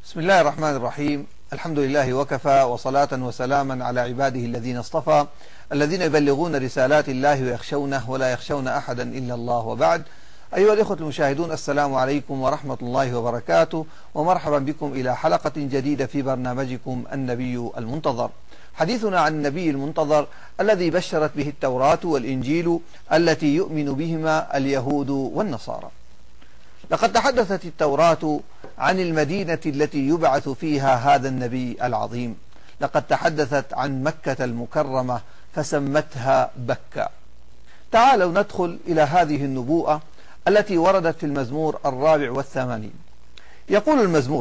بسم الله الرحمن الرحيم. الحمد لله وكفى، وصلاة وسلاما على عباده الذين اصطفى، الذين يبلغون رسالات الله ويخشونه ولا يخشون أحدا إلا الله، وبعد. أيها الإخوة المشاهدون، السلام عليكم ورحمة الله وبركاته، ومرحبا بكم إلى حلقة جديدة في برنامجكم النبي المنتظر. حديثنا عن النبي المنتظر الذي بشرت به التوراة والإنجيل التي يؤمن بهما اليهود والنصارى. لقد تحدثت التوراة عن المدينة التي يبعث فيها هذا النبي العظيم. لقد تحدثت عن مكة المكرمة فسمتها بكة. تعالوا ندخل إلى هذه النبوءة التي وردت في المزمور 84. يقول المزمور: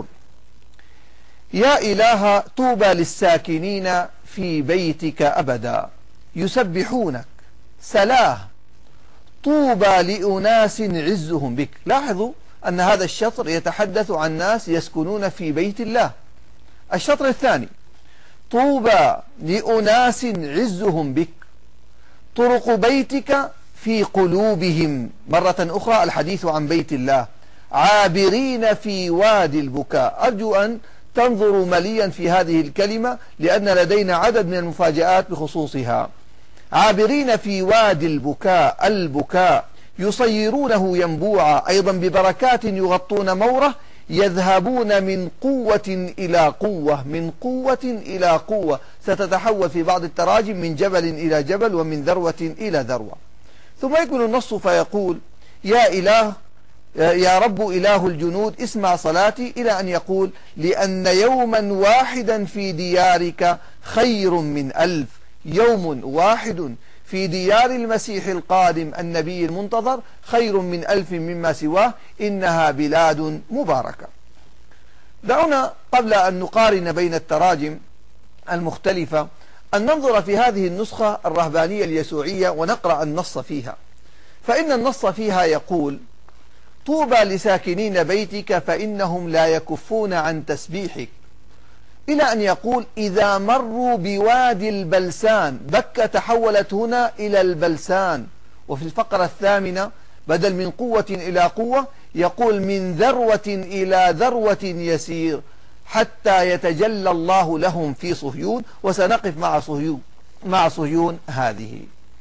يا إله طوبى للساكنين في بيتك أبدا، يسبحونك سلاه، طوبى لأناس عزهم بك. لاحظوا أن هذا الشطر يتحدث عن ناس يسكنون في بيت الله. الشطر الثاني: طوبى لأناس عزهم بك، طرق بيتك في قلوبهم. مرة أخرى الحديث عن بيت الله. عابرين في وادي البكاء. أرجو أن تنظروا مليا في هذه الكلمة لأن لدينا عدد من المفاجآت بخصوصها. عابرين في وادي البكاء، البكاء يصيرونه ينبوعا، أيضا ببركات يغطون موره، يذهبون من قوة إلى قوة، من قوة إلى قوة. ستتحول في بعض التراجم من جبل إلى جبل ومن ذروة إلى ذروة. ثم يكمل النص فيقول: يا إله، يا رب إله الجنود، اسمع صلاتي، إلى أن يقول: لأن يوما واحدا في ديارك خير من 1000. يوم واحد في ديار المسيح القادم النبي المنتظر خير من 1000 مما سواه، إنها بلاد مباركة. دعونا قبل أن نقارن بين التراجم المختلفة أن ننظر في هذه النسخة الرهبانية اليسوعية ونقرأ النص فيها. فإن النص فيها يقول: طوبى لساكنين بيتك فإنهم لا يكفون عن تسبيحك، إلى أن يقول: إذا مروا بوادي البلسان. بكة تحولت هنا إلى البلسان. وفي الفقرة الثامنة بدل من قوة إلى قوة يقول: من ذروة إلى ذروة يسير حتى يتجلى الله لهم في صهيون. وسنقف مع صهيون هذه.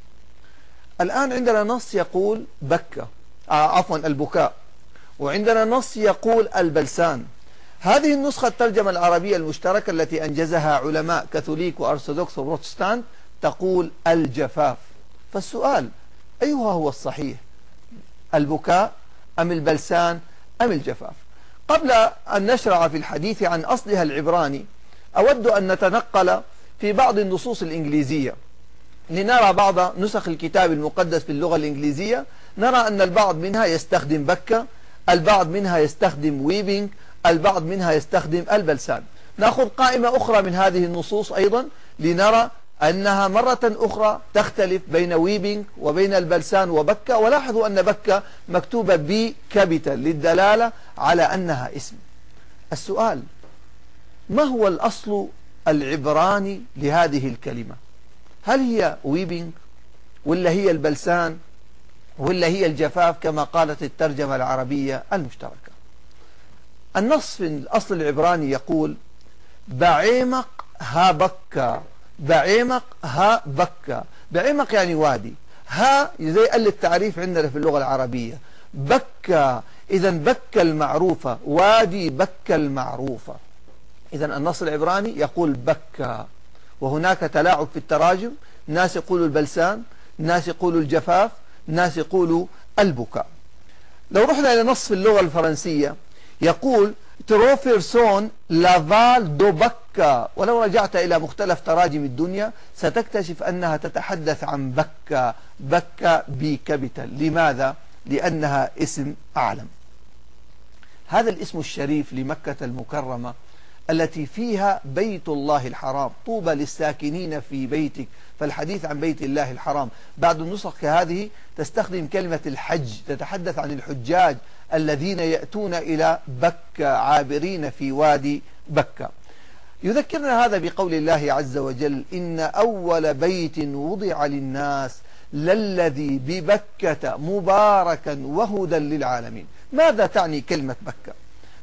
الآن عندنا نص يقول بكة، البكاء، وعندنا نص يقول البلسان. هذه النسخة الترجمة العربية المشتركة التي أنجزها علماء كاثوليك وأرثوذكس وبروتستانت تقول الجفاف. فالسؤال: أيها هو الصحيح، البكاء أم البلسان أم الجفاف؟ قبل أن نشرع في الحديث عن أصلها العبراني أود أن نتنقل في بعض النصوص الإنجليزية لنرى بعض نسخ الكتاب المقدس باللغة الإنجليزية. نرى أن البعض منها يستخدم بكة، البعض منها يستخدم ويبينج، البعض منها يستخدم البلسان. نأخذ قائمة أخرى من هذه النصوص أيضا لنرى أنها مرة أخرى تختلف بين ويبينج وبين البلسان وبكة. ولاحظوا أن بكة مكتوبة بي كابيتال للدلالة على أنها اسم. السؤال: ما هو الأصل العبراني لهذه الكلمة؟ هل هي ويبينج ولا هي البلسان ولا هي الجفاف كما قالت الترجمة العربية المشتركة؟ النص في الأصل العبراني يقول: بعيمق ها بكة، بعيمق ها بكة. بعيمق يعني وادي، ها زي قال التعريف عندنا في اللغة العربية. بكة إذا بكة المعروفة، وادي بكة المعروفة. إذا النص العبراني يقول بكة، وهناك تلاعب في التراجم. ناس يقولوا البلسان، ناس يقولوا الجفاف، ناس يقولوا البكاء. لو رحنا إلى نص في اللغة الفرنسية يقول: تروفيرسون لافال دو بكة. ولو رجعت إلى مختلف تراجم الدنيا ستكتشف أنها تتحدث عن بكة، بكة بكابيتال. لماذا؟ لأنها اسم أعلم. هذا الاسم الشريف لمكة المكرمة التي فيها بيت الله الحرام. طوبى للساكنين في بيتك. فالحديث عن بيت الله الحرام. بعض النسخ كهذه تستخدم كلمة الحج، تتحدث عن الحجاج الذين يأتون إلى بكة، عابرين في وادي بكة. يذكرنا هذا بقول الله عز وجل: إن أول بيت وضع للناس للذي ببكة مباركا وهدى للعالمين. ماذا تعني كلمة بكة؟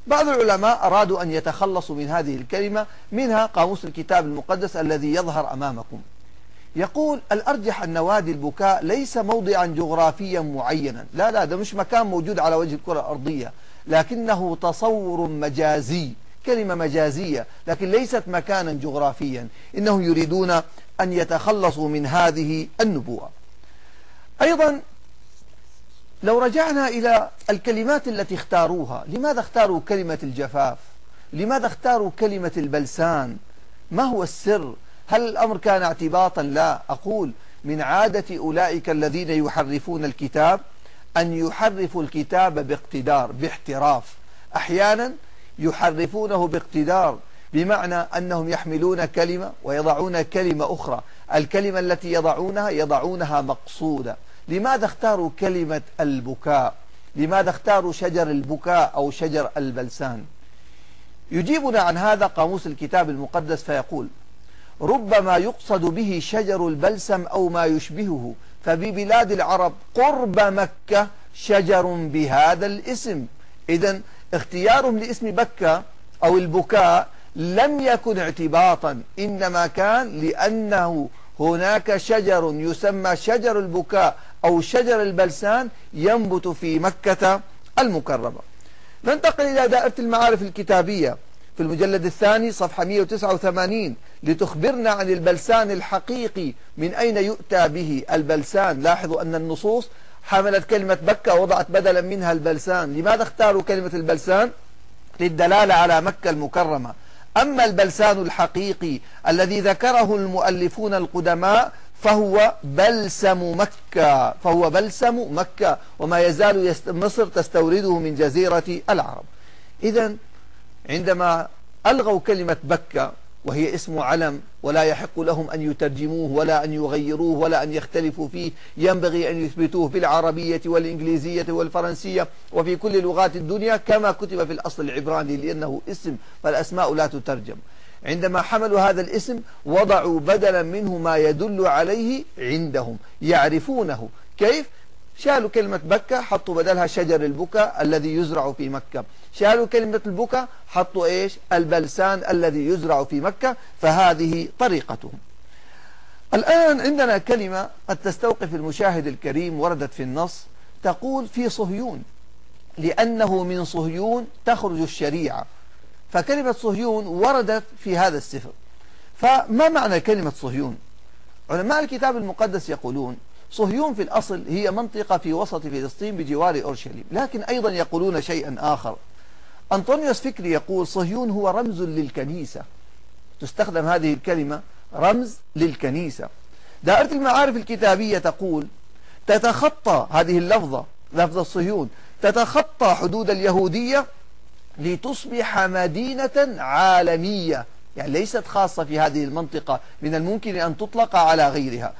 بعض العلماء أرادوا أن يتخلصوا من هذه الكلمة، منها قاموس الكتاب المقدس الذي يظهر أمامكم. يقول الأرجح أن وادي البكاء ليس موضعا جغرافيا معينا، لا ده مش مكان موجود على وجه الكرة الأرضية، لكنه تصور مجازي، كلمة مجازية، لكن ليست مكانا جغرافيا. إنهم يريدون أن يتخلصوا من هذه النبوءة. أيضا لو رجعنا إلى الكلمات التي اختاروها، لماذا اختاروا كلمة الجفاف؟ لماذا اختاروا كلمة البلسان؟ ما هو السر؟ هل الأمر كان اعتباطا؟ لا، أقول من عادة أولئك الذين يحرفون الكتاب أن يحرفوا الكتاب باقتدار، باحتراف. أحيانا يحرفونه باقتدار، بمعنى أنهم يحملون كلمة ويضعون كلمة أخرى، الكلمة التي يضعونها مقصودة. لماذا اختاروا كلمة البكاء؟ لماذا اختاروا شجر البكاء أو شجر البلسان؟ يجيبنا عن هذا قاموس الكتاب المقدس فيقول: ربما يقصد به شجر البلسم أو ما يشبهه، فببلاد العرب قرب مكة شجر بهذا الاسم. إذن اختيارهم لاسم بكة أو البكاء لم يكن اعتباطا، إنما كان لأنه هناك شجر يسمى شجر البكاء أو شجر البلسان ينبت في مكة المكرمة. ننتقل إلى دائرة المعارف الكتابية في المجلد الثاني صفحة 189 لتخبرنا عن البلسان الحقيقي، من أين يؤتى به البلسان. لاحظوا أن النصوص حملت كلمة بكة ووضعت بدلا منها البلسان. لماذا اختاروا كلمة البلسان؟ للدلالة على مكة المكرمة. أما البلسان الحقيقي الذي ذكره المؤلفون القدماء فهو بلسم مكة، وما يزال مصر تستورده من جزيرة العرب. إذن عندما ألغوا كلمة بكة وهي اسم علم ولا يحق لهم أن يترجموه ولا أن يغيروه ولا أن يختلفوا فيه، ينبغي أن يثبتوه في العربية والإنجليزية والفرنسية وفي كل لغات الدنيا كما كتب في الأصل العبراني، لأنه اسم فالأسماء لا تترجم. عندما حملوا هذا الاسم وضعوا بدلا منه ما يدل عليه عندهم، يعرفونه. كيف؟ شالوا كلمة بكة حطوا بدلها شجر البكا الذي يزرع في مكة، شالوا كلمة البكا حطوا إيش؟ البلسان الذي يزرع في مكة. فهذه طريقتهم. الآن عندنا كلمة قد تستوقف المشاهد الكريم، وردت في النص، تقول في صهيون، لأنه من صهيون تخرج الشريعة. فكلمة صهيون وردت في هذا السفر. فما معنى كلمة صهيون؟ علماء الكتاب المقدس يقولون صهيون في الأصل هي منطقة في وسط فلسطين بجوار أورشليم، لكن أيضا يقولون شيئا آخر. أنطونيوس فكري يقول صهيون هو رمز للكنيسة، تستخدم هذه الكلمة رمز للكنيسة. دائرة المعارف الكتابية تقول تتخطى هذه اللفظة، لفظة صهيون، تتخطى حدود اليهودية لتصبح مدينة عالمية، يعني ليست خاصة في هذه المنطقة، من الممكن أن تطلق على غيرها.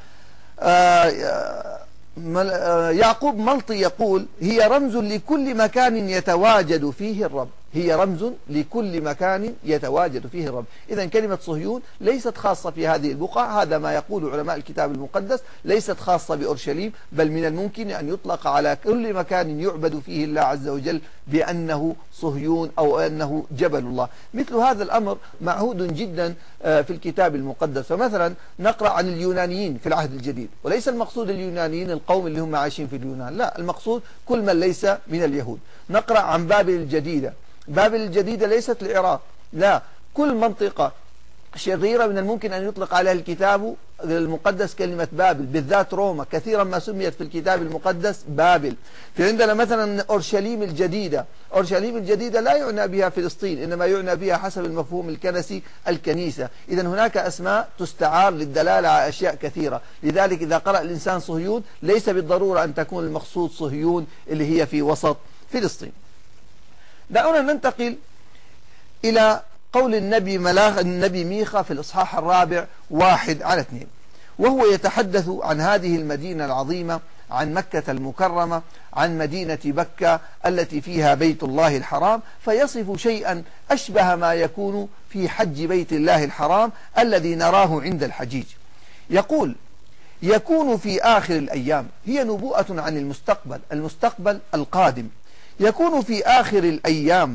يعقوب ملطي يقول هي رمز لكل مكان يتواجد فيه الرب، هي رمز لكل مكان يتواجد فيه الرب. إذن كلمة صهيون ليست خاصة في هذه البقعة، هذا ما يقول علماء الكتاب المقدس، ليست خاصة بأورشليم، بل من الممكن أن يطلق على كل مكان يعبد فيه الله عز وجل بأنه صهيون أو أنه جبل الله. مثل هذا الأمر معهود جدا في الكتاب المقدس. فمثلا نقرأ عن اليونانيين في العهد الجديد، وليس المقصود اليونانيين القوم اللي هم عايشين في اليونان، لا، المقصود كل من ليس من اليهود. نقرأ عن بابل الجديدة، بابل الجديدة ليست العراق، لا، كل منطقة شريرة من الممكن أن يطلق عليها الكتاب المقدس كلمة بابل، بالذات روما كثيرا ما سميت في الكتاب المقدس بابل. في عندنا مثلا أورشليم الجديدة، أورشليم الجديدة لا يعنى بها فلسطين، إنما يعنى بها حسب المفهوم الكنسي الكنيسة. إذا هناك أسماء تستعار للدلالة على أشياء كثيرة. لذلك إذا قرأ الإنسان صهيون ليس بالضرورة أن تكون المقصود صهيون اللي هي في وسط فلسطين. دعونا ننتقل إلى قول النبي ميخا في الإصحاح 4:1-2، وهو يتحدث عن هذه المدينة العظيمة، عن مكة المكرمة، عن مدينة بكة التي فيها بيت الله الحرام، فيصف شيئا أشبه ما يكون في حج بيت الله الحرام الذي نراه عند الحجيج. يقول يكون في آخر الأيام، هي نبوءة عن المستقبل القادم. يكون في آخر الأيام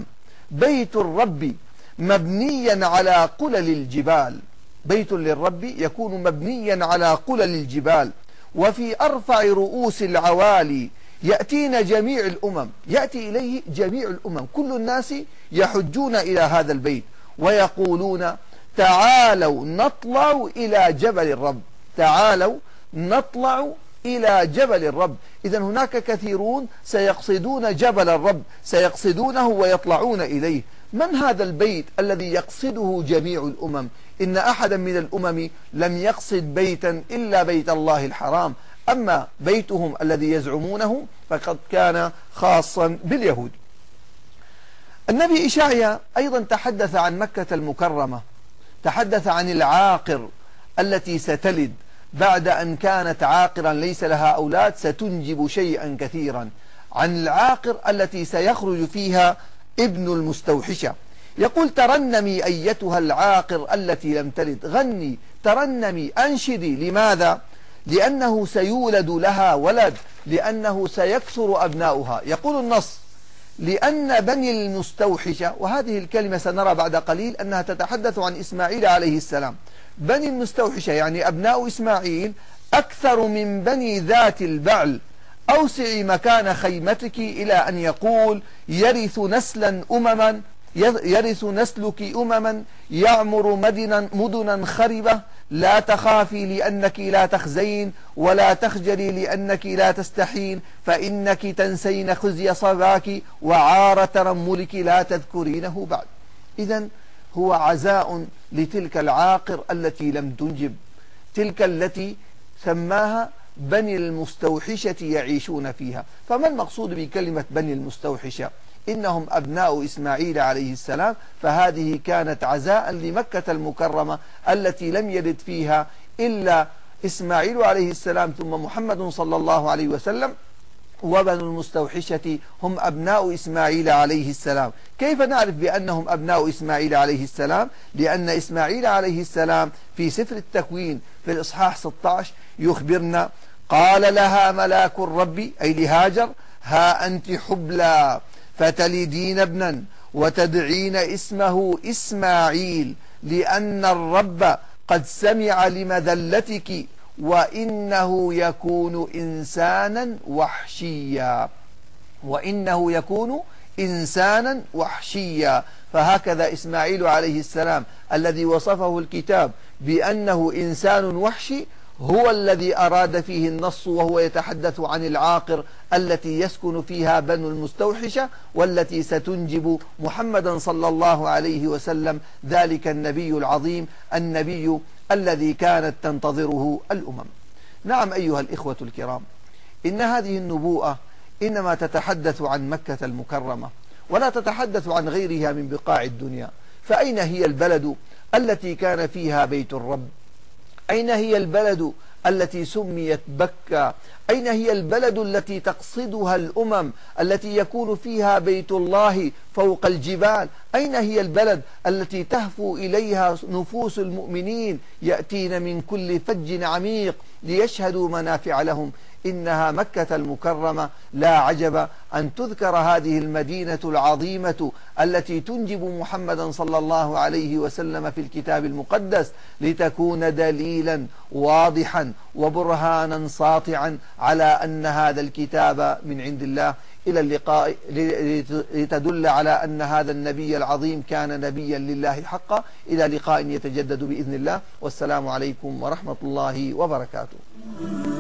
بيت الرب مبنيا على قلل الجبال، بيت للرب يكون مبنيا على قلل الجبال، وفي أرفع رؤوس العوالي يأتينا جميع الأمم، يأتي إليه جميع الأمم، كل الناس يحجون إلى هذا البيت ويقولون تعالوا نطلع إلى جبل الرب، تعالوا نطلع إلى جبل الرب. إذن هناك كثيرون سيقصدون جبل الرب، سيقصدونه ويطلعون إليه. من هذا البيت الذي يقصده جميع الأمم؟ إن أحدا من الأمم لم يقصد بيتا إلا بيت الله الحرام، أما بيتهم الذي يزعمونه فقد كان خاصا باليهود. النبي إشعيا أيضا تحدث عن مكة المكرمة، تحدث عن العاقر التي ستلد بعد أن كانت عاقرا ليس لها أولاد ستنجب شيئا كثيرا، عن العاقر التي سيخرج فيها ابن المستوحشة. يقول ترنمي أيتها العاقر التي لم تلد، غني ترنمي أنشدي. لماذا؟ لأنه سيولد لها ولد، لأنه سيكثر أبناؤها. يقول النص لأن بني المستوحشة، وهذه الكلمة سنرى بعد قليل أنها تتحدث عن إسماعيل عليه السلام، بني المستوحشة يعني أبناء إسماعيل أكثر من بني ذات البعل، أوسعي مكان خيمتك، إلى أن يقول يرث نسلك أمما يعمر مدنا خربة، لا تخافي لأنك لا تخزين، ولا تخجلي لأنك لا تستحين، فإنك تنسين خزي صباك وعار ترملك لا تذكرينه بعد. إذن هو عزاء لتلك العاقر التي لم تنجب، تلك التي سماها بني المستوحشة يعيشون فيها. فما المقصود بكلمة بني المستوحشة؟ إنهم أبناء إسماعيل عليه السلام، فهذه كانت عزاء لمكة المكرمة التي لم يلد فيها إلا إسماعيل عليه السلام ثم محمد صلى الله عليه وسلم، وبنو المستوحشة هم أبناء إسماعيل عليه السلام. كيف نعرف بأنهم أبناء إسماعيل عليه السلام؟ لأن إسماعيل عليه السلام في سفر التكوين في الإصحاح 16 يخبرنا قال لها ملاك الرب أي لهاجر ها أنت حبلى فتلدين ابنا وتدعين اسمه إسماعيل لأن الرب قد سمع لمذلتك وإنه يكون إنسانا وحشيا، وإنه يكون إنسانا وحشيا. فهكذا إسماعيل عليه السلام الذي وصفه الكتاب بأنه إنسان وحشي هو الذي أراد فيه النص، وهو يتحدث عن العاقر التي يسكن فيها بنو المستوحشة، والتي ستنجب محمدا صلى الله عليه وسلم، ذلك النبي العظيم، النبي الذي كانت تنتظره الأمم. نعم أيها الإخوة الكرام، إن هذه النبوءة إنما تتحدث عن مكة المكرمة ولا تتحدث عن غيرها من بقاع الدنيا. فأين هي البلد التي كان فيها بيت الرب؟ أين هي البلد التي سميت بكة؟ أين هي البلد التي تقصدها الأمم التي يكون فيها بيت الله فوق الجبال؟ أين هي البلد التي تهفو إليها نفوس المؤمنين يأتين من كل فج عميق ليشهدوا منافع لهم؟ إنها مكة المكرمة. لا عجب أن تذكر هذه المدينة العظيمة التي تنجب محمدا صلى الله عليه وسلم في الكتاب المقدس، لتكون دليلا واضحا وبرهانا ساطعا على أن هذا الكتاب من عند الله، إلى اللقاء، لتدل على أن هذا النبي العظيم كان نبيا لله حقا. إلى لقاء يتجدد بإذن الله، والسلام عليكم ورحمة الله وبركاته.